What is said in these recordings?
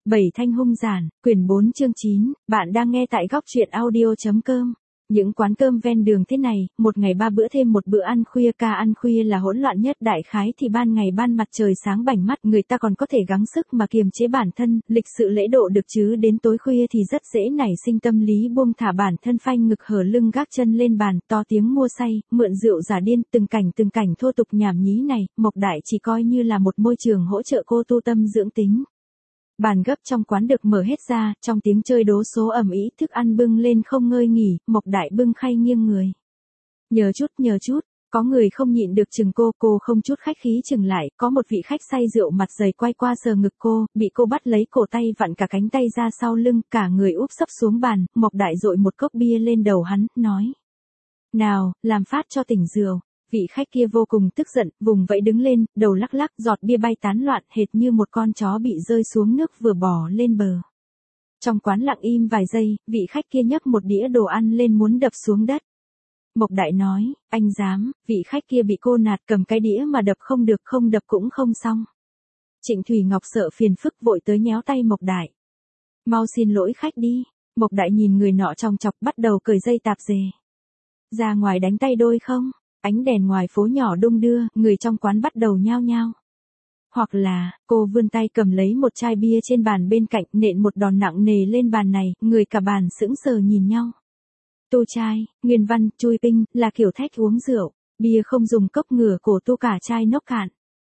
Bảy thanh hung giản, quyển 4 chương 9, bạn đang nghe tại góc truyện audio.com. Những quán cơm ven đường thế này, một ngày 3 bữa thêm một bữa ăn khuya, ca ăn khuya là hỗn loạn nhất, đại khái thì ban ngày ban mặt trời sáng bảnh mắt, người ta còn có thể gắng sức mà kiềm chế bản thân, lịch sự lễ độ được chứ đến tối khuya thì rất dễ nảy sinh tâm lý buông thả bản thân, phanh ngực hở lưng gác chân lên bàn, to tiếng mua say, mượn rượu giả điên, từng cảnh thô tục nhảm nhí này, Mộc Đại chỉ coi như là một môi trường hỗ trợ cô tu tâm dưỡng tính. Bàn gấp trong quán được mở hết ra, trong tiếng chơi đố số ầm ĩ, thức ăn bưng lên không ngơi nghỉ, Mộc Đại bưng khay nghiêng người. Nhờ chút, có người không nhịn được chừng cô không chút khách khí chừng lại, có một vị khách say rượu mặt dày quay qua sờ ngực cô, bị cô bắt lấy cổ tay vặn cả cánh tay ra sau lưng, cả người úp sấp xuống bàn, Mộc Đại dội một cốc bia lên đầu hắn, nói. Nào, làm phát cho tỉnh rượu. Vị khách kia vô cùng tức giận, vùng vẫy đứng lên, đầu lắc lắc, giọt bia bay tán loạn, hệt như một con chó bị rơi xuống nước vừa bò lên bờ. Trong quán lặng im vài giây, vị khách kia nhấc một đĩa đồ ăn lên muốn đập xuống đất. Mộc Đại nói, anh dám, vị khách kia bị cô nạt, cầm cái đĩa mà đập không được, không đập cũng không xong. Trịnh Thủy Ngọc sợ phiền phức vội tới nhéo tay Mộc Đại. Mau xin lỗi khách đi. Mộc Đại nhìn người nọ trong chọc, bắt đầu cởi dây tạp dề. Ra ngoài đánh tay đôi không? Ánh đèn ngoài phố nhỏ đung đưa, người trong quán bắt đầu nhao nhao. Hoặc là, cô vươn tay cầm lấy một chai bia trên bàn bên cạnh, nện một đòn nặng nề lên bàn này, người cả bàn sững sờ nhìn nhau. Tu chai, nguyên văn, chui pinh, là kiểu thách uống rượu, bia không dùng cốc ngửa cổ tu cả chai nốc cạn.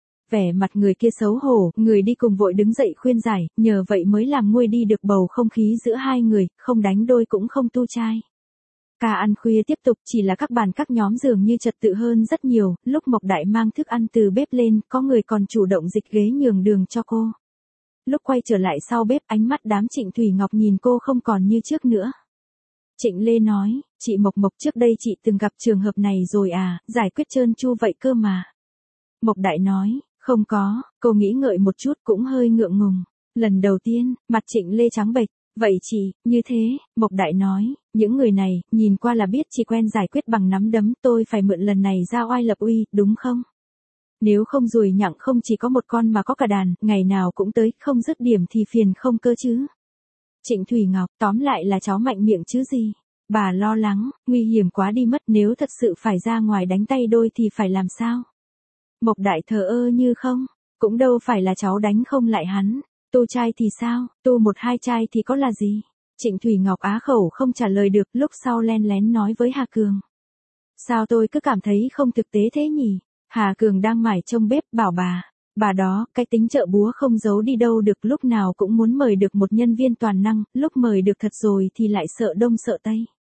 Vẻ mặt người kia xấu hổ, người đi cùng vội đứng dậy khuyên giải, nhờ vậy mới làm nguôi đi được bầu không khí giữa hai người, không đánh đôi cũng không tu chai. Ca ăn khuya tiếp tục, chỉ là các bàn các nhóm dường như trật tự hơn rất nhiều, lúc Mộc Đại mang thức ăn từ bếp lên, có người còn chủ động dịch ghế nhường đường cho cô. Lúc quay trở lại sau bếp, ánh mắt đám Trịnh Thủy Ngọc nhìn cô không còn như trước nữa. Trịnh Lê nói, chị Mộc trước đây chị từng gặp trường hợp này rồi à, giải quyết trơn tru vậy cơ mà. Mộc Đại nói, không có, cô nghĩ ngợi một chút cũng hơi ngượng ngùng. Lần đầu tiên, mặt Trịnh Lê trắng bệch. Vậy chị, như thế, Mộc Đại nói, những người này, nhìn qua là biết chị quen giải quyết bằng nắm đấm, tôi phải mượn lần này ra oai lập uy, đúng không? Nếu không rùi nhặng không chỉ có một con mà có cả đàn, ngày nào cũng tới, không dứt điểm thì phiền không cơ chứ. Trịnh Thủy Ngọc, tóm lại là cháu mạnh miệng chứ gì. Bà lo lắng, nguy hiểm quá đi mất, nếu thật sự phải ra ngoài đánh tay đôi thì phải làm sao? Mộc Đại thờ ơ như không, cũng đâu phải là cháu đánh không lại hắn. Tu chai thì sao, tu 1-2 chai thì có là gì? Trịnh Thủy Ngọc á khẩu không trả lời được, lúc sau len lén nói với Hà Cường. Sao tôi cứ cảm thấy không thực tế thế nhỉ? Hà Cường đang mải trông bếp, bảo bà đó, cái tính chợ búa không giấu đi đâu được, lúc nào cũng muốn mời được một nhân viên toàn năng, lúc mời được thật rồi thì lại sợ đông sợ tây.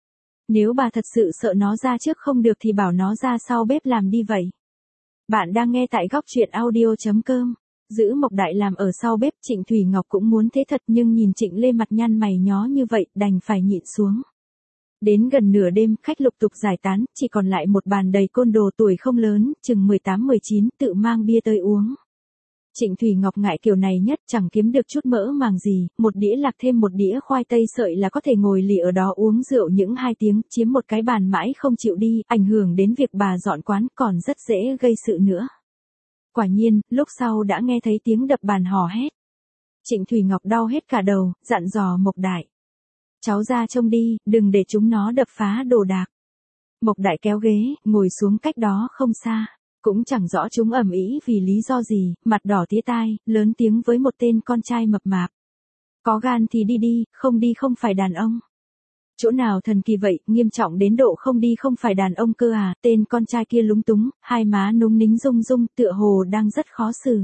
Nếu bà thật sự sợ nó ra trước không được thì bảo nó ra sau bếp làm đi vậy. Bạn đang nghe tại góc truyện audio.com. Giữ Mộc Đại làm ở sau bếp, Trịnh Thủy Ngọc cũng muốn thế thật nhưng nhìn Trịnh Lê mặt nhăn mày nhó như vậy, đành phải nhịn xuống. Đến gần nửa đêm, khách lục tục giải tán, chỉ còn lại một bàn đầy côn đồ tuổi không lớn, chừng 18-19, tự mang bia tới uống. Trịnh Thủy Ngọc ngại kiểu này nhất, chẳng kiếm được chút mỡ màng gì, một đĩa lạc thêm một đĩa khoai tây sợi là có thể ngồi lì ở đó uống rượu những 2 tiếng, chiếm một cái bàn mãi không chịu đi, ảnh hưởng đến việc bà dọn quán, còn rất dễ gây sự nữa. Quả nhiên, lúc sau đã nghe thấy tiếng đập bàn hò hét. Trịnh Thủy Ngọc đau hết cả đầu, dặn dò Mộc Đại. Cháu ra trông đi, đừng để chúng nó đập phá đồ đạc. Mộc Đại kéo ghế, ngồi xuống cách đó không xa. Cũng chẳng rõ chúng ầm ĩ vì lý do gì, mặt đỏ tía tai, lớn tiếng với một tên con trai mập mạp. Có gan thì đi, không đi không phải đàn ông. Chỗ nào thần kỳ vậy, nghiêm trọng đến độ không đi không phải đàn ông cơ à, tên con trai kia lúng túng, hai má núng nính rung tựa hồ đang rất khó xử.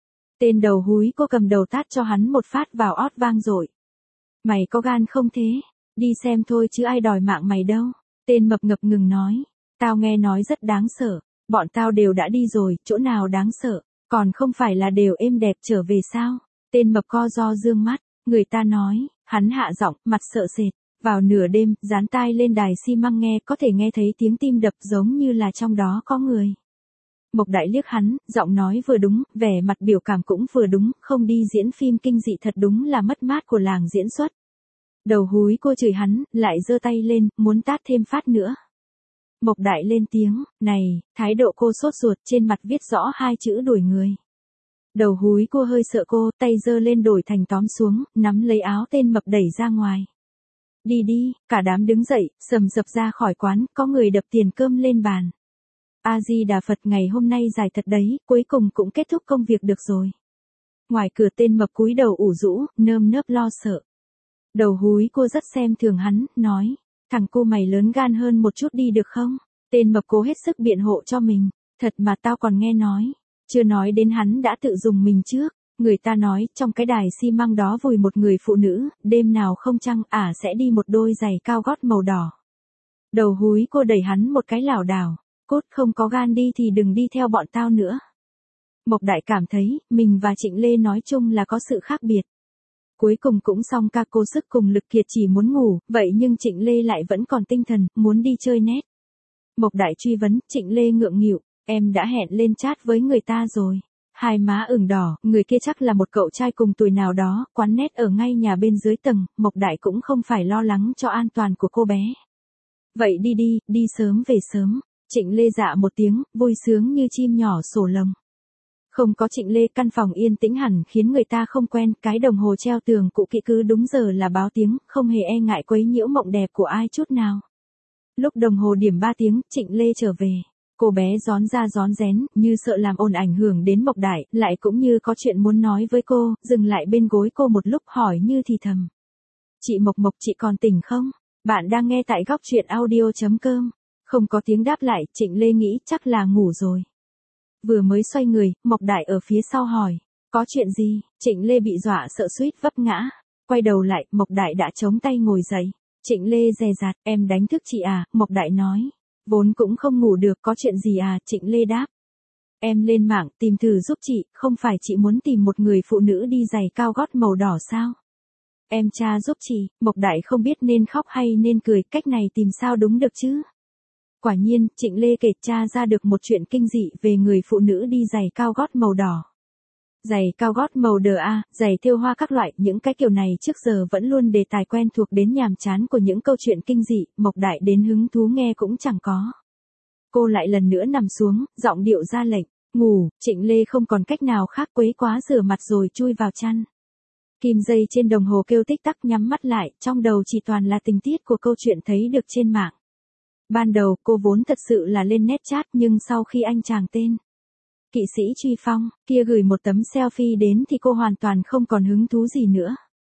Tên đầu húi cô cầm đầu tát cho hắn một phát vào ót vang dội. Mày có gan không thế? Đi xem thôi chứ ai đòi mạng mày đâu. Tên mập ngập ngừng nói. Tao nghe nói rất đáng sợ. Bọn tao đều đã đi rồi, chỗ nào đáng sợ. Còn không phải là đều êm đẹp trở về sao? Tên mập co ro dương mắt. Người ta nói, hắn hạ giọng, mặt sợ sệt. Vào nửa đêm, dán tai lên đài xi măng nghe, có thể nghe thấy tiếng tim đập giống như là trong đó có người. Mộc Đại liếc hắn, giọng nói vừa đúng, vẻ mặt biểu cảm cũng vừa đúng, không đi diễn phim kinh dị thật đúng là mất mát của làng diễn xuất. Đầu húi cô chửi hắn, lại giơ tay lên, muốn tát thêm phát nữa. Mộc Đại lên tiếng, này, thái độ cô sốt ruột, trên mặt viết rõ 2 chữ đuổi người. Đầu húi cua hơi sợ cô, tay giơ lên đổi thành tóm xuống, nắm lấy áo tên mập đẩy ra ngoài. Đi đi, cả đám đứng dậy, sầm sập ra khỏi quán, có người đập tiền cơm lên bàn. A Di Đà Phật, ngày hôm nay dài thật đấy, cuối cùng cũng kết thúc công việc được rồi. Ngoài cửa tên mập cúi đầu ủ rũ, nơm nớp lo sợ. Đầu húi cua rất xem thường hắn, nói, thằng cô mày lớn gan hơn một chút đi được không? Tên mập cố hết sức biện hộ cho mình, thật mà tao còn nghe nói, chưa nói đến hắn đã tự dùng mình trước. Người ta nói, trong cái đài xi măng đó vùi một người phụ nữ, đêm nào không chăng sẽ đi một đôi giày cao gót màu đỏ. Đầu húi cô đẩy hắn một cái lảo đảo, cốt không có gan đi thì đừng đi theo bọn tao nữa. Mộc Đại cảm thấy, mình và Trịnh Lê nói chung là có sự khác biệt. Cuối cùng cũng xong ca, cô sức cùng lực kiệt chỉ muốn ngủ, vậy nhưng Trịnh Lê lại vẫn còn tinh thần, muốn đi chơi nét. Mộc Đại truy vấn, Trịnh Lê ngượng nghịu, em đã hẹn lên chat với người ta rồi. Hai má ửng đỏ, người kia chắc là một cậu trai cùng tuổi nào đó, quán nét ở ngay nhà bên dưới tầng, Mộc Đại cũng không phải lo lắng cho an toàn của cô bé. Vậy đi đi, đi sớm về sớm. Trịnh Lê dạ một tiếng, vui sướng như chim nhỏ sổ lồng. Không có Trịnh Lê, căn phòng yên tĩnh hẳn khiến người ta không quen, cái đồng hồ treo tường cũ kỹ cứ đúng giờ là báo tiếng, không hề e ngại quấy nhiễu mộng đẹp của ai chút nào. Lúc đồng hồ điểm 3 tiếng, Trịnh Lê trở về. Cô bé rón ra rón rén, như sợ làm ồn ảnh hưởng đến Mộc Đại, lại cũng như có chuyện muốn nói với cô, dừng lại bên gối cô một lúc hỏi như thì thầm. Chị Mộc Mộc, chị còn tỉnh không? Bạn đang nghe tại góc truyện audio.com. Không có tiếng đáp lại, Trịnh Lê nghĩ chắc là ngủ rồi. Vừa mới xoay người, Mộc Đại ở phía sau hỏi. Có chuyện gì? Trịnh Lê bị dọa sợ suýt vấp ngã. Quay đầu lại, Mộc Đại đã chống tay ngồi dậy. Trịnh Lê dè dặt, em đánh thức chị à? Mộc Đại nói. Vốn cũng không ngủ được, có chuyện gì à? Trịnh Lê đáp. Em lên mạng tìm thử giúp chị, không phải chị muốn tìm một người phụ nữ đi giày cao gót màu đỏ sao? Em tra giúp chị. Mộc Đại không biết nên khóc hay nên cười, cách này tìm sao đúng được chứ? Quả nhiên, Trịnh Lê kể tra ra được một chuyện kinh dị về người phụ nữ đi giày cao gót màu đỏ. Giày cao gót màu đờ giày thêu hoa các loại, những cái kiểu này trước giờ vẫn luôn đề tài quen thuộc đến nhàm chán của những câu chuyện kinh dị, Mộc Đại đến hứng thú nghe cũng chẳng có. Cô lại lần nữa nằm xuống, giọng điệu ra lệnh, ngủ. Trịnh Lê không còn cách nào khác, quấy quá rửa mặt rồi chui vào chăn. Kim dây trên đồng hồ kêu tích tắc, nhắm mắt lại, trong đầu chỉ toàn là tình tiết của câu chuyện thấy được trên mạng. Ban đầu cô vốn thật sự là lên nét chat, nhưng sau khi anh chàng tên Kỵ sĩ Truy Phong kia gửi một tấm selfie đến thì cô hoàn toàn không còn hứng thú gì nữa.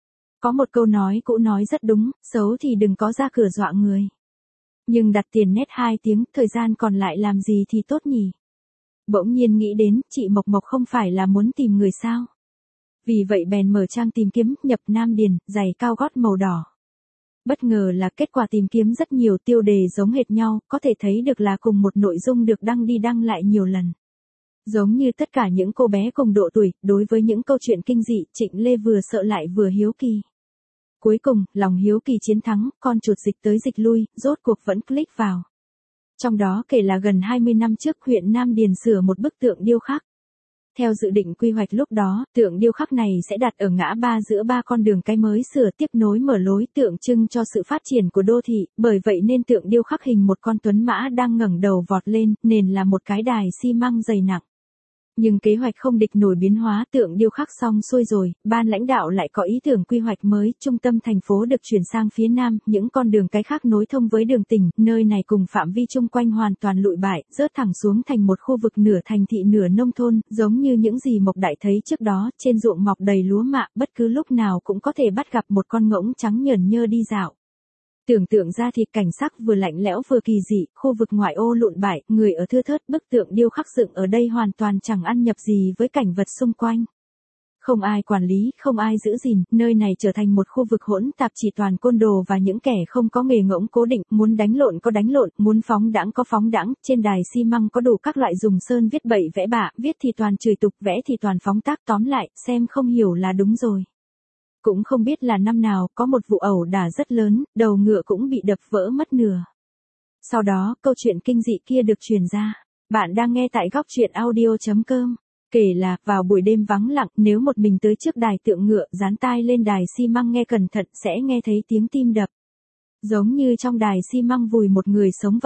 Có một câu nói cũ nói rất đúng, xấu thì đừng có ra cửa dọa người. Nhưng đặt tiền nét 2 tiếng, thời gian còn lại làm gì thì tốt nhỉ? Bỗng nhiên nghĩ đến, chị Mộc Mộc không phải là muốn tìm người sao? Vì vậy bèn mở trang tìm kiếm, nhập Nam Điền, giày cao gót màu đỏ. Bất ngờ là kết quả tìm kiếm rất nhiều tiêu đề giống hệt nhau, có thể thấy được là cùng một nội dung được đăng đi đăng lại nhiều lần. Giống như tất cả những cô bé cùng độ tuổi, đối với những câu chuyện kinh dị, Trịnh Lê vừa sợ lại vừa hiếu kỳ. Cuối cùng, lòng hiếu kỳ chiến thắng, con chuột dịch tới dịch lui, rốt cuộc vẫn click vào. Trong đó kể là gần 20 năm trước huyện Nam Điền sửa một bức tượng điêu khắc. Theo dự định quy hoạch lúc đó, tượng điêu khắc này sẽ đặt ở ngã ba giữa 3 con đường cái mới sửa tiếp nối mở lối, tượng trưng cho sự phát triển của đô thị, bởi vậy nên tượng điêu khắc hình một con tuấn mã đang ngẩng đầu vọt lên, nền là một cái đài xi măng dày nặng. Nhưng kế hoạch không địch nổi biến hóa, tượng điêu khắc xong xuôi rồi, ban lãnh đạo lại có ý tưởng quy hoạch mới, trung tâm thành phố được chuyển sang phía nam, những con đường cái khác nối thông với đường tỉnh, nơi này cùng phạm vi chung quanh hoàn toàn lụi bại, rớt thẳng xuống thành một khu vực nửa thành thị nửa nông thôn, giống như những gì Mộc Đại thấy trước đó, trên ruộng mọc đầy lúa mạ, bất cứ lúc nào cũng có thể bắt gặp một con ngỗng trắng nhởn nhơ đi dạo. Tưởng tượng ra thì cảnh sắc vừa lạnh lẽo vừa kỳ dị, khu vực ngoại ô lụn bại, người ở thưa thớt, bức tượng điêu khắc dựng ở đây hoàn toàn chẳng ăn nhập gì với cảnh vật xung quanh. Không ai quản lý, không ai giữ gìn, nơi này trở thành một khu vực hỗn tạp chỉ toàn côn đồ và những kẻ không có nghề ngỗng cố định, muốn đánh lộn có đánh lộn, muốn phóng đãng có phóng đãng, trên đài xi măng có đủ các loại dùng sơn viết bậy vẽ bạ, viết thì toàn chửi tục, vẽ thì toàn phóng tác, tóm lại, xem không hiểu là đúng rồi. Cũng không biết là năm nào, có một vụ ẩu đả rất lớn, đầu ngựa cũng bị đập vỡ mất nửa. Sau đó, câu chuyện kinh dị kia được truyền ra. Bạn đang nghe tại góc truyện audio.com. Kể là, vào buổi đêm vắng lặng, nếu một mình tới trước đài tượng ngựa, dán tai lên đài xi măng nghe cẩn thận, sẽ nghe thấy tiếng tim đập. Giống như trong đài xi măng vùi một người sống vậy.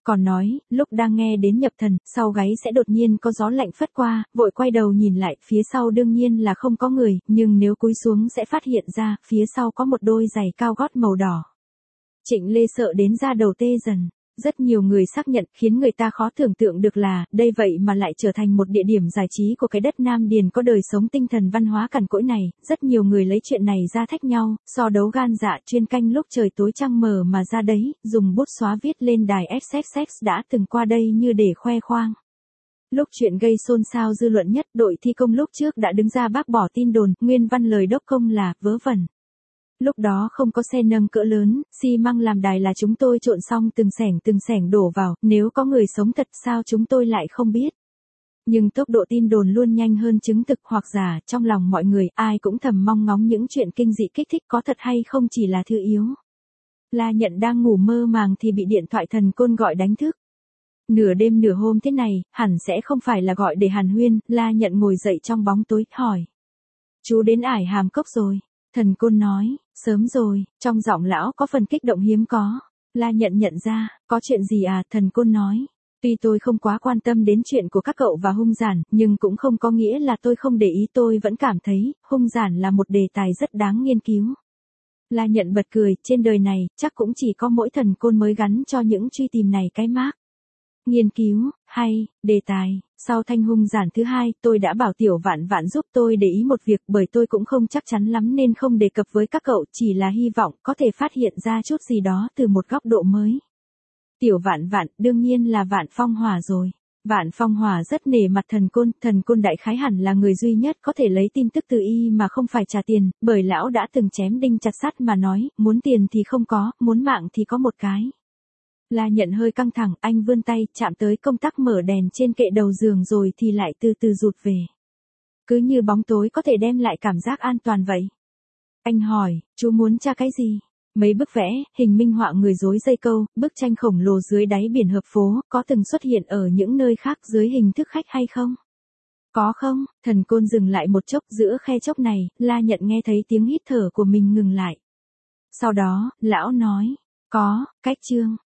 Còn nói, lúc đang nghe đến nhập thần, sau gáy sẽ đột nhiên có gió lạnh phất qua, vội quay đầu nhìn lại, phía sau đương nhiên là không có người, nhưng nếu cúi xuống sẽ phát hiện ra, phía sau có một đôi giày cao gót màu đỏ. Trịnh Lê sợ đến da đầu tê dần. Rất nhiều người xác nhận khiến người ta khó tưởng tượng được là, đây vậy mà lại trở thành một địa điểm giải trí của cái đất Nam Điền có đời sống tinh thần văn hóa cằn cỗi này, rất nhiều người lấy chuyện này ra thách nhau, so đấu gan dạ chuyên canh lúc trời tối trăng mờ mà ra đấy, dùng bút xóa viết lên đài XXX đã từng qua đây như để khoe khoang. Lúc chuyện gây xôn xao dư luận nhất, đội thi công lúc trước đã đứng ra bác bỏ tin đồn, nguyên văn lời đốc công là, vớ vẩn. Lúc đó không có xe nâng cỡ lớn, xi măng làm đài là chúng tôi trộn xong từng sẻng đổ vào, nếu có người sống thật sao chúng tôi lại không biết. Nhưng tốc độ tin đồn luôn nhanh hơn chứng thực hoặc giả, trong lòng mọi người, ai cũng thầm mong ngóng những chuyện kinh dị kích thích có thật hay không chỉ là thứ yếu. La Nhận đang ngủ mơ màng thì bị điện thoại thần côn gọi đánh thức. Nửa đêm nửa hôm thế này, hẳn sẽ không phải là gọi để hàn huyên, La Nhận ngồi dậy trong bóng tối, hỏi. Chú đến Ải Hàm Cốc rồi. Thần côn nói, sớm rồi, trong giọng lão có phần kích động hiếm có. La Nhận nhận ra, có chuyện gì à, thần côn nói. Tuy tôi không quá quan tâm đến chuyện của các cậu và hung giản, nhưng cũng không có nghĩa là tôi không để ý, tôi vẫn cảm thấy, hung giản là một đề tài rất đáng nghiên cứu. La Nhận bật cười, trên đời này, chắc cũng chỉ có mỗi thần côn mới gắn cho những truy tìm này cái mác. Nghiên cứu, hay, đề tài, sau thanh hung giản thứ hai, tôi đã bảo Tiểu Vạn Vạn giúp tôi để ý một việc bởi tôi cũng không chắc chắn lắm nên không đề cập với các cậu, chỉ là hy vọng có thể phát hiện ra chút gì đó từ một góc độ mới. Tiểu Vạn Vạn, đương nhiên là Vạn Phong Hỏa rồi. Vạn Phong Hỏa rất nể mặt thần côn đại khái hẳn là người duy nhất có thể lấy tin tức từ y mà không phải trả tiền, bởi lão đã từng chém đinh chặt sắt mà nói, muốn tiền thì không có, muốn mạng thì có một cái. La Nhận hơi căng thẳng, anh vươn tay, chạm tới công tắc mở đèn trên kệ đầu giường rồi thì lại từ từ rụt về. Cứ như bóng tối có thể đem lại cảm giác an toàn vậy. Anh hỏi, chú muốn tra cái gì? Mấy bức vẽ, hình minh họa người rối dây câu, bức tranh khổng lồ dưới đáy biển hợp phố, có từng xuất hiện ở những nơi khác dưới hình thức khách hay không? Có không? Thần côn dừng lại một chốc, giữa khe chốc này, La Nhận nghe thấy tiếng hít thở của mình ngừng lại. Sau đó, lão nói, có, cách chương.